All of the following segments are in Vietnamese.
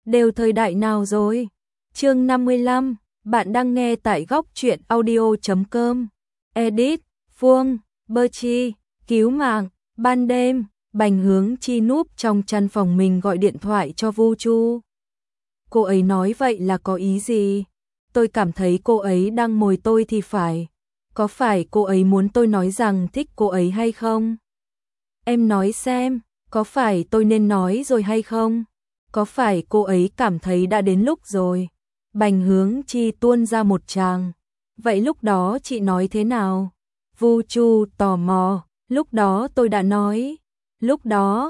đều thời đại nào rồi? Chương 55, bạn đang nghe tại góc truyện audio.com. Edit, Phương, Bơ Chi, cứu mạng, ban đêm, Bành Hướng Chi núp trong căn phòng mình gọi điện thoại cho Vu Chu. Cô ấy nói vậy là có ý gì? Tôi cảm thấy cô ấy đang mồi tôi thì phải. Có phải cô ấy muốn tôi nói rằng thích cô ấy hay không? Em nói xem, có phải tôi nên nói rồi hay không? Có phải cô ấy cảm thấy đã đến lúc rồi? Bành Hướng Chi tuôn ra một tràng. Vậy lúc đó chị nói thế nào? Vu Chu tò mò. Lúc đó tôi đã nói. Lúc đó,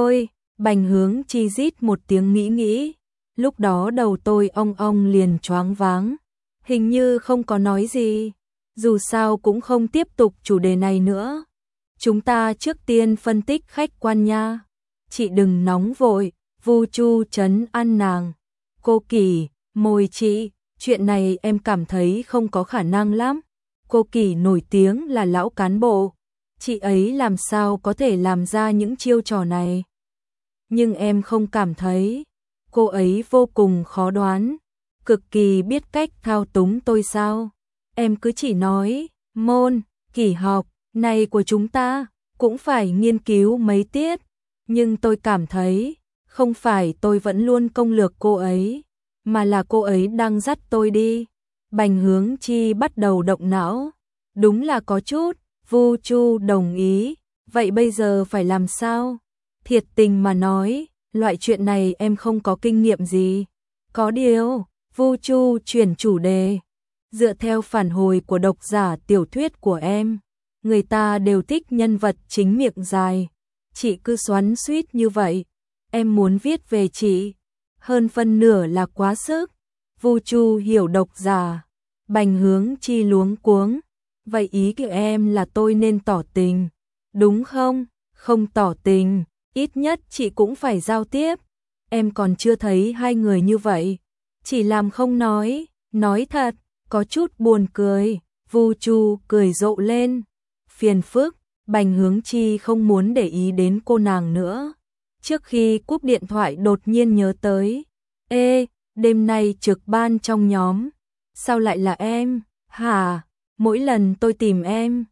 Bành Hướng Chi rít một tiếng nghĩ. Lúc đó đầu tôi ong liền choáng váng. Hình như không có nói gì. Dù sao cũng không tiếp tục chủ đề này nữa. Chúng ta trước tiên phân tích khách quan nha. Chị đừng nóng vội, Vu Chu trấn an nàng. Cô Kỳ, môi chị, chuyện này em cảm thấy không có khả năng lắm. Cô Kỳ nổi tiếng là lão cán bộ. Chị ấy làm sao có thể làm ra những chiêu trò này. Nhưng em không cảm thấy. Cô ấy vô cùng khó đoán. Cực kỳ biết cách thao túng tôi sao. Em cứ chỉ nói, môn, kỷ học, này của chúng ta, cũng phải nghiên cứu mấy tiết. Nhưng tôi cảm thấy, không phải tôi vẫn luôn công lược cô ấy, mà là cô ấy đang dắt tôi đi. Bành Hướng Chi bắt đầu động não. Đúng là có chút, Vu Chu đồng ý. Vậy bây giờ phải làm sao? Thiệt tình mà nói, loại chuyện này em không có kinh nghiệm gì. Có điều, Vu Chu chuyển chủ đề. Dựa theo phản hồi của độc giả tiểu thuyết của em, người ta đều thích nhân vật chính miệng dài. Chị cứ xoắn xuýt như vậy. Em muốn viết về chị, hơn phân nửa là quá sức. Vu Chu hiểu độc giả. Bành Hướng Chi luống cuống. Vậy ý của em là tôi nên tỏ tình, đúng không? Không tỏ tình, ít nhất chị cũng phải giao tiếp. Em còn chưa thấy hai người như vậy. Chỉ làm không nói thật, có chút buồn cười. Vu Chu cười rộ lên. Phiền phức, Bành Hướng Chi không muốn để ý đến cô nàng nữa. Trước khi cúp điện thoại đột nhiên nhớ tới. Ê, đêm nay trực ban trong nhóm. Sao lại là em? Hả? Mỗi lần tôi tìm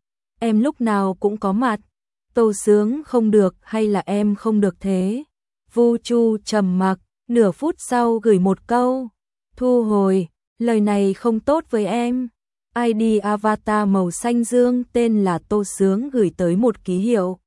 em lúc nào cũng có mặt. Tô Sướng không được hay là em không được thế? Vu Chu trầm mặc, nửa phút sau gửi một câu. Thu hồi, lời này không tốt với em. ID avatar màu xanh dương tên là Tô Sướng gửi tới một ký hiệu.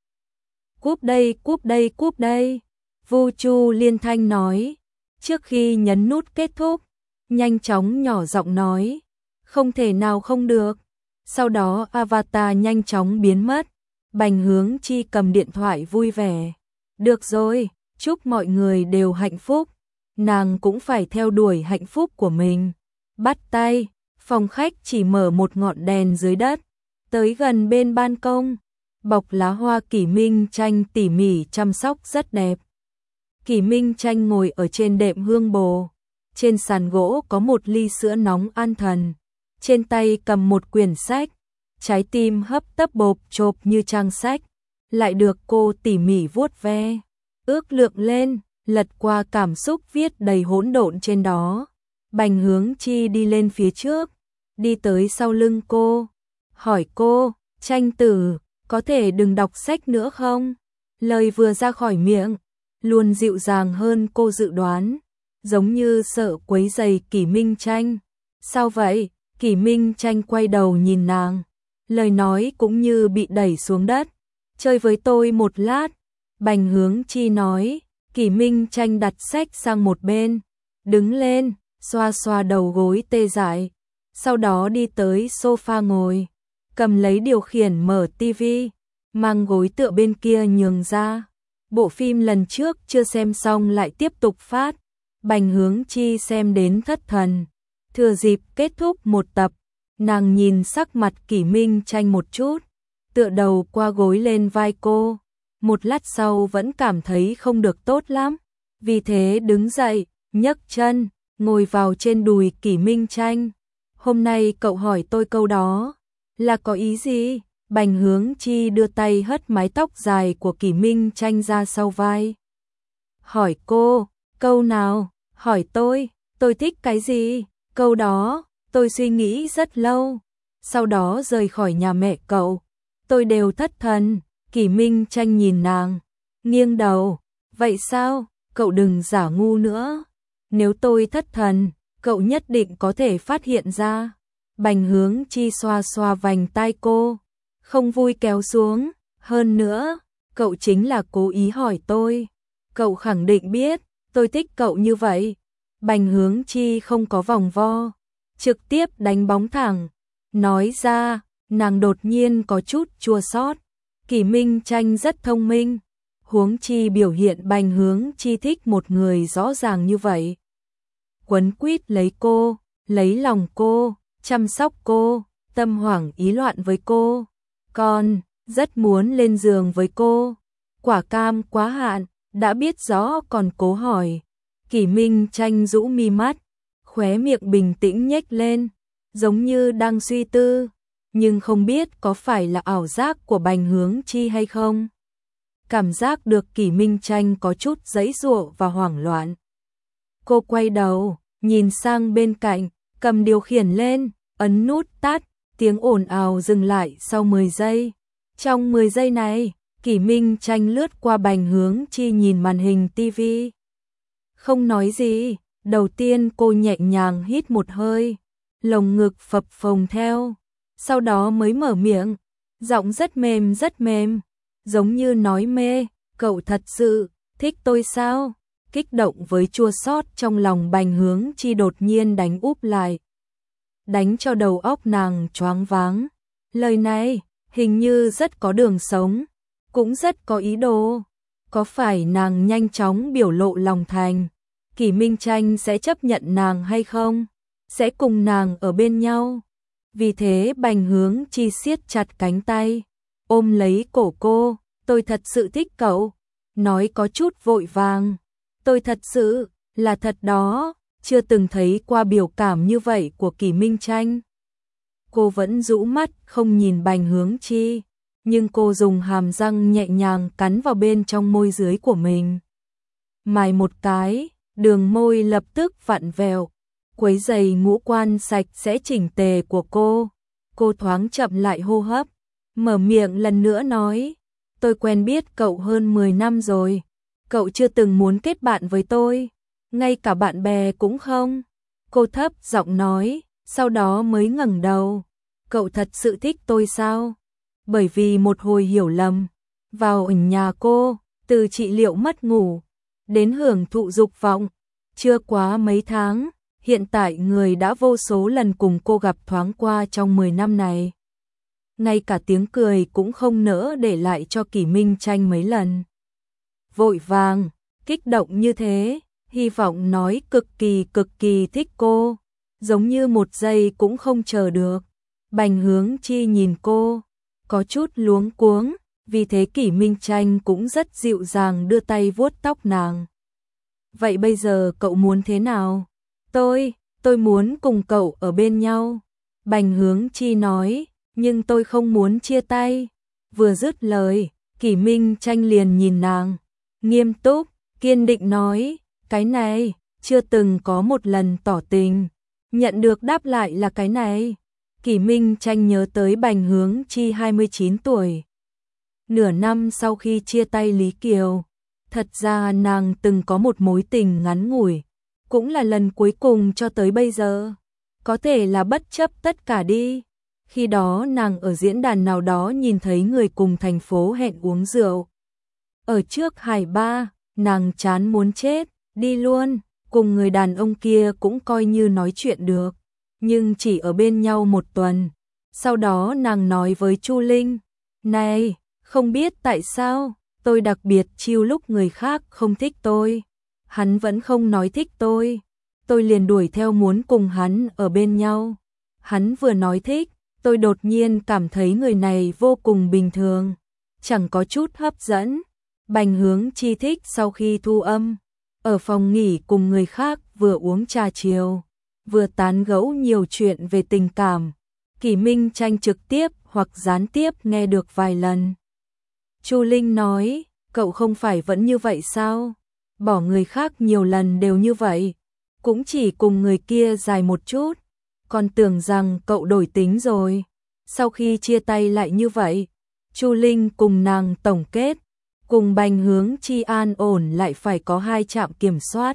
Cúp đây. Vu Chu liên thanh nói. Trước khi nhấn nút kết thúc, nhanh chóng nhỏ giọng nói. Không thể nào không được. Sau đó avatar nhanh chóng biến mất. Bành Hướng Chi cầm điện thoại vui vẻ. Được rồi, chúc mọi người đều hạnh phúc. Nàng cũng phải theo đuổi hạnh phúc của mình. Bắt tay, phòng khách chỉ mở một ngọn đèn dưới đất. Tới gần bên ban công, bọc lá hoa Kỷ Minh Tranh tỉ mỉ chăm sóc rất đẹp. Kỷ Minh Tranh ngồi ở trên đệm hương bồ. Trên sàn gỗ có một ly sữa nóng an thần. Trên tay cầm một quyển sách. Trái tim hấp tấp bộp chộp như trang sách. Lại được cô tỉ mỉ vuốt ve. Ước lượng lên, lật qua cảm xúc viết đầy hỗn độn trên đó. Bành Hướng Chi đi lên phía trước. Đi tới sau lưng cô. Hỏi cô, Tranh tử, có thể đừng đọc sách nữa không? Lời vừa ra khỏi miệng, luôn dịu dàng hơn cô dự đoán. Giống như sợ quấy rầy Kỷ Minh Tranh. Sao vậy? Kỷ Minh Tranh quay đầu nhìn nàng. Lời nói cũng như bị đẩy xuống đất. Chơi với tôi một lát. Bành Hướng Chi nói. Kỷ Minh Tranh đặt sách sang một bên. Đứng lên, xoa xoa đầu gối tê dại. Sau đó đi tới sofa ngồi. Cầm lấy điều khiển mở tivi. Mang gối tựa bên kia nhường ra. Bộ phim lần trước chưa xem xong lại tiếp tục phát. Bành Hướng Chi xem đến thất thần. Thừa dịp kết thúc một tập, nàng nhìn sắc mặt Kỷ Minh Tranh một chút, tựa đầu qua gối lên vai cô. Một lát sau vẫn cảm thấy không được tốt lắm, vì thế đứng dậy, nhấc chân, ngồi vào trên đùi Kỷ Minh Tranh. Hôm nay cậu hỏi tôi câu đó, là có ý gì? Bành Hướng Chi đưa tay hất mái tóc dài của Kỷ Minh Tranh ra sau vai. Hỏi cô, câu nào? hỏi tôi thích cái gì? Câu đó, tôi suy nghĩ rất lâu. Sau đó rời khỏi nhà mẹ cậu. Tôi đều thất thần. Kỷ Minh Tranh nhìn nàng, nghiêng đầu. Vậy sao? Cậu đừng giả ngu nữa. Nếu tôi thất thần, cậu nhất định có thể phát hiện ra. Bành Hướng Chi xoa xoa vành tai cô, không vui kéo xuống. Hơn nữa, cậu chính là cố ý hỏi tôi. Cậu khẳng định biết, tôi thích cậu như vậy. Bành Hướng Chi không có vòng vo, trực tiếp đánh bóng thẳng. Nói ra, nàng đột nhiên có chút chua xót. Kỷ Minh Tranh rất thông minh, huống chi biểu hiện Bành Hướng Chi thích một người rõ ràng như vậy. Quấn quýt lấy cô, lấy lòng cô, chăm sóc cô, tâm hoảng ý loạn với cô, còn rất muốn lên giường với cô. Quả cam quá hạn, đã biết rõ còn cố hỏi. Kỷ Minh Tranh rũ mi mắt, khóe miệng bình tĩnh nhếch lên, giống như đang suy tư, nhưng không biết có phải là ảo giác của Bành Hướng Chi hay không. Cảm giác được Kỷ Minh Tranh có chút giãy giụa và hoảng loạn. Cô quay đầu, nhìn sang bên cạnh, cầm điều khiển lên, ấn nút tắt, tiếng ồn ào dừng lại sau 10 giây. Trong 10 giây này, Kỷ Minh Tranh lướt qua Bành Hướng Chi nhìn màn hình tivi. Không nói gì, đầu tiên cô nhẹ nhàng hít một hơi, lồng ngực phập phồng theo, sau đó mới mở miệng, giọng rất mềm, giống như nói mê, cậu thật sự thích tôi sao? Kích động với chua xót trong lòng Bành Hướng Chi đột nhiên đánh úp lại, đánh cho đầu óc nàng choáng váng. Lời này hình như rất có đường sống, cũng rất có ý đồ. Có phải nàng nhanh chóng biểu lộ lòng thành, Kỷ Minh Tranh sẽ chấp nhận nàng hay không? Sẽ cùng nàng ở bên nhau? Vì thế Bành Hướng Chi siết chặt cánh tay, ôm lấy cổ cô. Tôi thật sự thích cậu, nói có chút vội vàng. Tôi thật sự, là thật đó, chưa từng thấy qua biểu cảm như vậy của Kỷ Minh Tranh. Cô vẫn rũ mắt không nhìn Bành Hướng Chi, nhưng cô dùng hàm răng nhẹ nhàng cắn vào bên trong môi dưới của mình. Mài một cái, đường môi lập tức vặn vẹo, quấy rầy ngũ quan sạch sẽ chỉnh tề của cô. Cô thoáng chậm lại hô hấp, mở miệng lần nữa nói, tôi quen biết cậu hơn 10 năm rồi, cậu chưa từng muốn kết bạn với tôi, ngay cả bạn bè cũng không. Cô thấp giọng nói, sau đó mới ngẩng đầu, cậu thật sự thích tôi sao? Bởi vì một hồi hiểu lầm, vào ở nhà cô, từ trị liệu mất ngủ, đến hưởng thụ dục vọng, chưa quá mấy tháng, hiện tại người đã vô số lần cùng cô gặp thoáng qua trong 10 năm này. Ngay cả tiếng cười cũng không nỡ để lại cho Kỷ Minh Tranh mấy lần. Vội vàng, kích động như thế, hy vọng nói cực kỳ thích cô, giống như một giây cũng không chờ được. Bành Hướng Chi nhìn cô, có chút luống cuống, vì thế Kỷ Minh Tranh cũng rất dịu dàng đưa tay vuốt tóc nàng. Vậy bây giờ cậu muốn thế nào? Tôi muốn cùng cậu ở bên nhau. Bành Hướng Chi nói, nhưng tôi không muốn chia tay. Vừa dứt lời, Kỷ Minh Tranh liền nhìn nàng, nghiêm túc, kiên định nói, cái này, chưa từng có một lần tỏ tình. Nhận được đáp lại là cái này. Kỷ Minh Tranh nhớ tới Bành Hướng Chi 29 tuổi. Nửa năm sau khi chia tay Lý Kiều, thật ra nàng từng có một mối tình ngắn ngủi, cũng là lần cuối cùng cho tới bây giờ. Có thể là bất chấp tất cả đi. Khi đó nàng ở diễn đàn nào đó nhìn thấy người cùng thành phố hẹn uống rượu. Ở trước Hải Ba, nàng chán muốn chết, đi luôn, cùng người đàn ông kia cũng coi như nói chuyện được. Nhưng chỉ ở bên nhau một tuần. Sau đó nàng nói với Chu Linh, này, không biết tại sao, tôi đặc biệt chill lúc người khác không thích tôi. Hắn vẫn không nói thích tôi liền đuổi theo muốn cùng hắn ở bên nhau. Hắn vừa nói thích, tôi đột nhiên cảm thấy người này vô cùng bình thường, chẳng có chút hấp dẫn. Bành Hướng Chi thích sau khi thu âm, ở phòng nghỉ cùng người khác vừa uống trà chiều, vừa tán gẫu nhiều chuyện về tình cảm. Kỷ Minh Tranh trực tiếp hoặc gián tiếp nghe được vài lần. Chu Linh nói, cậu không phải vẫn như vậy sao? Bỏ người khác nhiều lần đều như vậy, cũng chỉ cùng người kia dài một chút, còn tưởng rằng cậu đổi tính rồi. Sau khi chia tay lại như vậy, Chu Linh cùng nàng tổng kết, cùng Bành Hướng Chi an ổn lại phải có 2 trạm kiểm soát.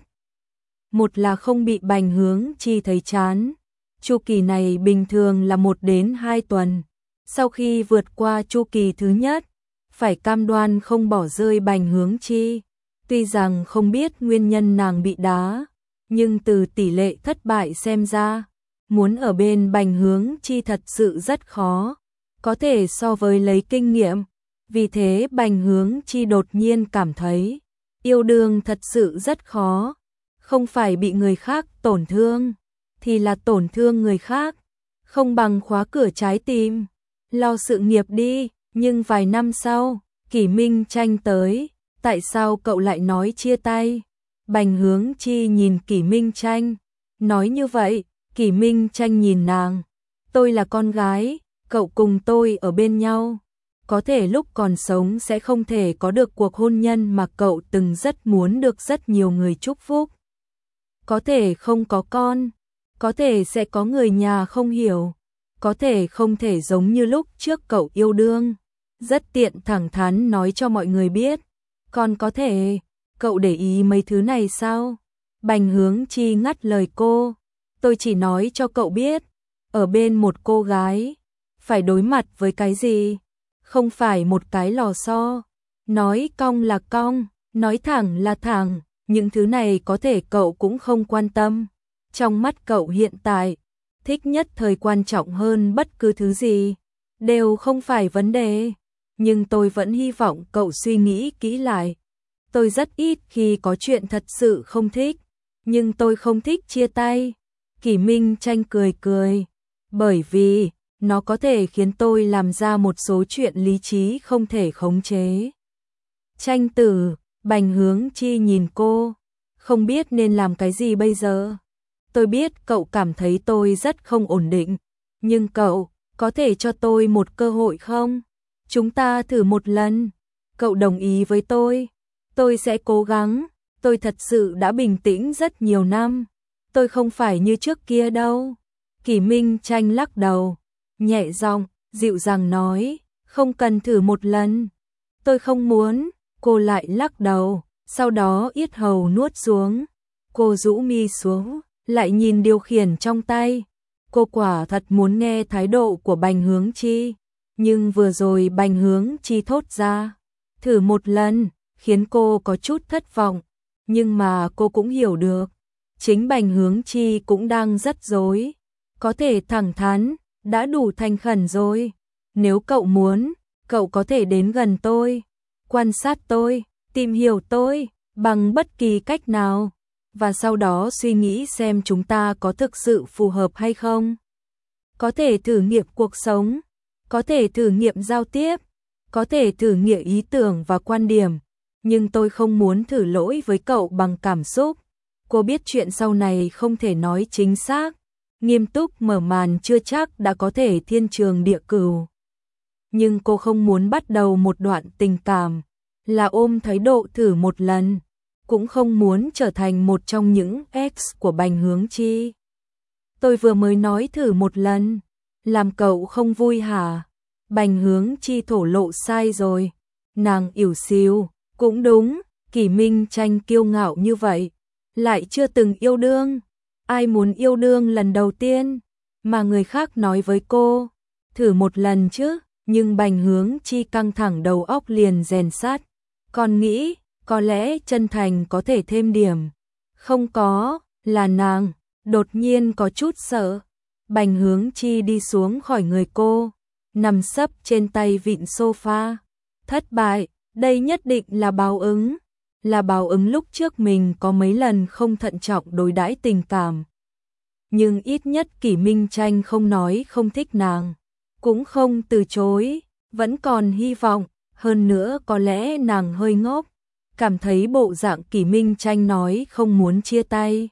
Một là không bị Bành Hướng Chi thấy chán. Chu kỳ này bình thường là 1 đến 2 tuần. Sau khi vượt qua chu kỳ thứ nhất, phải cam đoan không bỏ rơi Bành Hướng Chi. Tuy rằng không biết nguyên nhân nàng bị đá, nhưng từ tỷ lệ thất bại xem ra, muốn ở bên Bành Hướng Chi thật sự rất khó, có thể so với lấy kinh nghiệm. Vì thế Bành Hướng Chi đột nhiên cảm thấy, yêu đương thật sự rất khó, không phải bị người khác tổn thương, thì là tổn thương người khác, không bằng khóa cửa trái tim, lo sự nghiệp đi. Nhưng vài năm sau, Kỷ Minh Tranh tới, tại sao cậu lại nói chia tay? Bành Hướng Chi nhìn Kỷ Minh Tranh, nói như vậy. Kỷ Minh Tranh nhìn nàng, tôi là con gái, cậu cùng tôi ở bên nhau, có thể lúc còn sống sẽ không thể có được cuộc hôn nhân mà cậu từng rất muốn được rất nhiều người chúc phúc. Có thể không có con, có thể sẽ có người nhà không hiểu, có thể không thể giống như lúc trước cậu yêu đương, rất tiện thẳng thắn nói cho mọi người biết, còn có thể, cậu để ý mấy thứ này sao? Bành Hướng Chi ngắt lời cô, tôi chỉ nói cho cậu biết, ở bên một cô gái, phải đối mặt với cái gì, không phải một cái lò xo, nói cong là cong, nói thẳng là thẳng, những thứ này có thể cậu cũng không quan tâm. Trong mắt cậu hiện tại, thích nhất thời quan trọng hơn bất cứ thứ gì, đều không phải vấn đề. Nhưng tôi vẫn hy vọng cậu suy nghĩ kỹ lại. Tôi rất ít khi có chuyện thật sự không thích, nhưng tôi không thích chia tay. Kỷ Minh Tranh cười cười, bởi vì nó có thể khiến tôi làm ra một số chuyện lý trí không thể khống chế. Tranh tử, Bành Hướng Chi nhìn cô, không biết nên làm cái gì bây giờ. Tôi biết cậu cảm thấy tôi rất không ổn định, nhưng cậu có thể cho tôi một cơ hội không? Chúng ta thử một lần. Cậu đồng ý với tôi sẽ cố gắng. Tôi thật sự đã bình tĩnh rất nhiều năm. Tôi không phải như trước kia đâu. Kỷ Minh Tranh lắc đầu, nhẹ giọng, dịu dàng nói, không cần thử một lần. Tôi không muốn. Cô lại lắc đầu, sau đó yết hầu nuốt xuống. Cô rũ mi xuống, lại nhìn điều khiển trong tay. Cô quả thật muốn nghe thái độ của Bành Hướng Chi, nhưng vừa rồi Bành Hướng Chi thốt ra, thử một lần, khiến cô có chút thất vọng. Nhưng mà cô cũng hiểu được, chính Bành Hướng Chi cũng đang rất rối. Có thể thẳng thắn, đã đủ thành khẩn rồi. Nếu cậu muốn, cậu có thể đến gần tôi, quan sát tôi, tìm hiểu tôi, bằng bất kỳ cách nào, và sau đó suy nghĩ xem chúng ta có thực sự phù hợp hay không. Có thể thử nghiệm cuộc sống, có thể thử nghiệm giao tiếp, có thể thử nghiệm ý tưởng và quan điểm, nhưng tôi không muốn thử lỗi với cậu bằng cảm xúc. Cô biết chuyện sau này không thể nói chính xác, nghiêm túc mở màn chưa chắc đã có thể thiên trường địa cửu. Nhưng cô không muốn bắt đầu một đoạn tình cảm là ôm thái độ thử một lần, cũng không muốn trở thành một trong những ex của Bành Hướng Chi. Tôi vừa mới nói thử một lần, làm cậu không vui hả? Bành Hướng Chi thổ lộ sai rồi. Nàng ỉu xìu, cũng đúng, Kỷ Minh Tranh kiêu ngạo như vậy, lại chưa từng yêu đương. Ai muốn yêu đương lần đầu tiên, mà người khác nói với cô, thử một lần chứ, nhưng Bành Hướng Chi căng thẳng đầu óc liền rèn sát. Còn nghĩ, có lẽ chân thành có thể thêm điểm. Không có, là nàng, đột nhiên có chút sợ. Bành Hướng Chi đi xuống khỏi người cô, nằm sấp trên tay vịn sofa. Thất bại, đây nhất định là báo ứng. Là báo ứng lúc trước mình có mấy lần không thận trọng đối đãi tình cảm. Nhưng ít nhất Kỷ Minh Tranh không nói không thích nàng, cũng không từ chối, vẫn còn hy vọng. Hơn nữa có lẽ nàng hơi ngốc, cảm thấy bộ dạng Kỷ Minh Tranh nói không muốn chia tay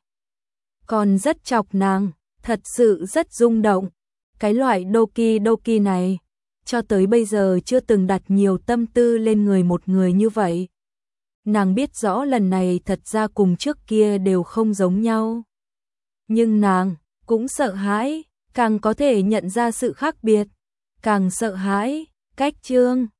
còn rất chọc nàng, thật sự rất rung động. Cái loại doki doki này, cho tới bây giờ chưa từng đặt nhiều tâm tư lên người một người như vậy. Nàng biết rõ lần này thật ra cùng trước kia đều không giống nhau. Nhưng nàng cũng sợ hãi, càng có thể nhận ra sự khác biệt, càng sợ hãi, cách Trương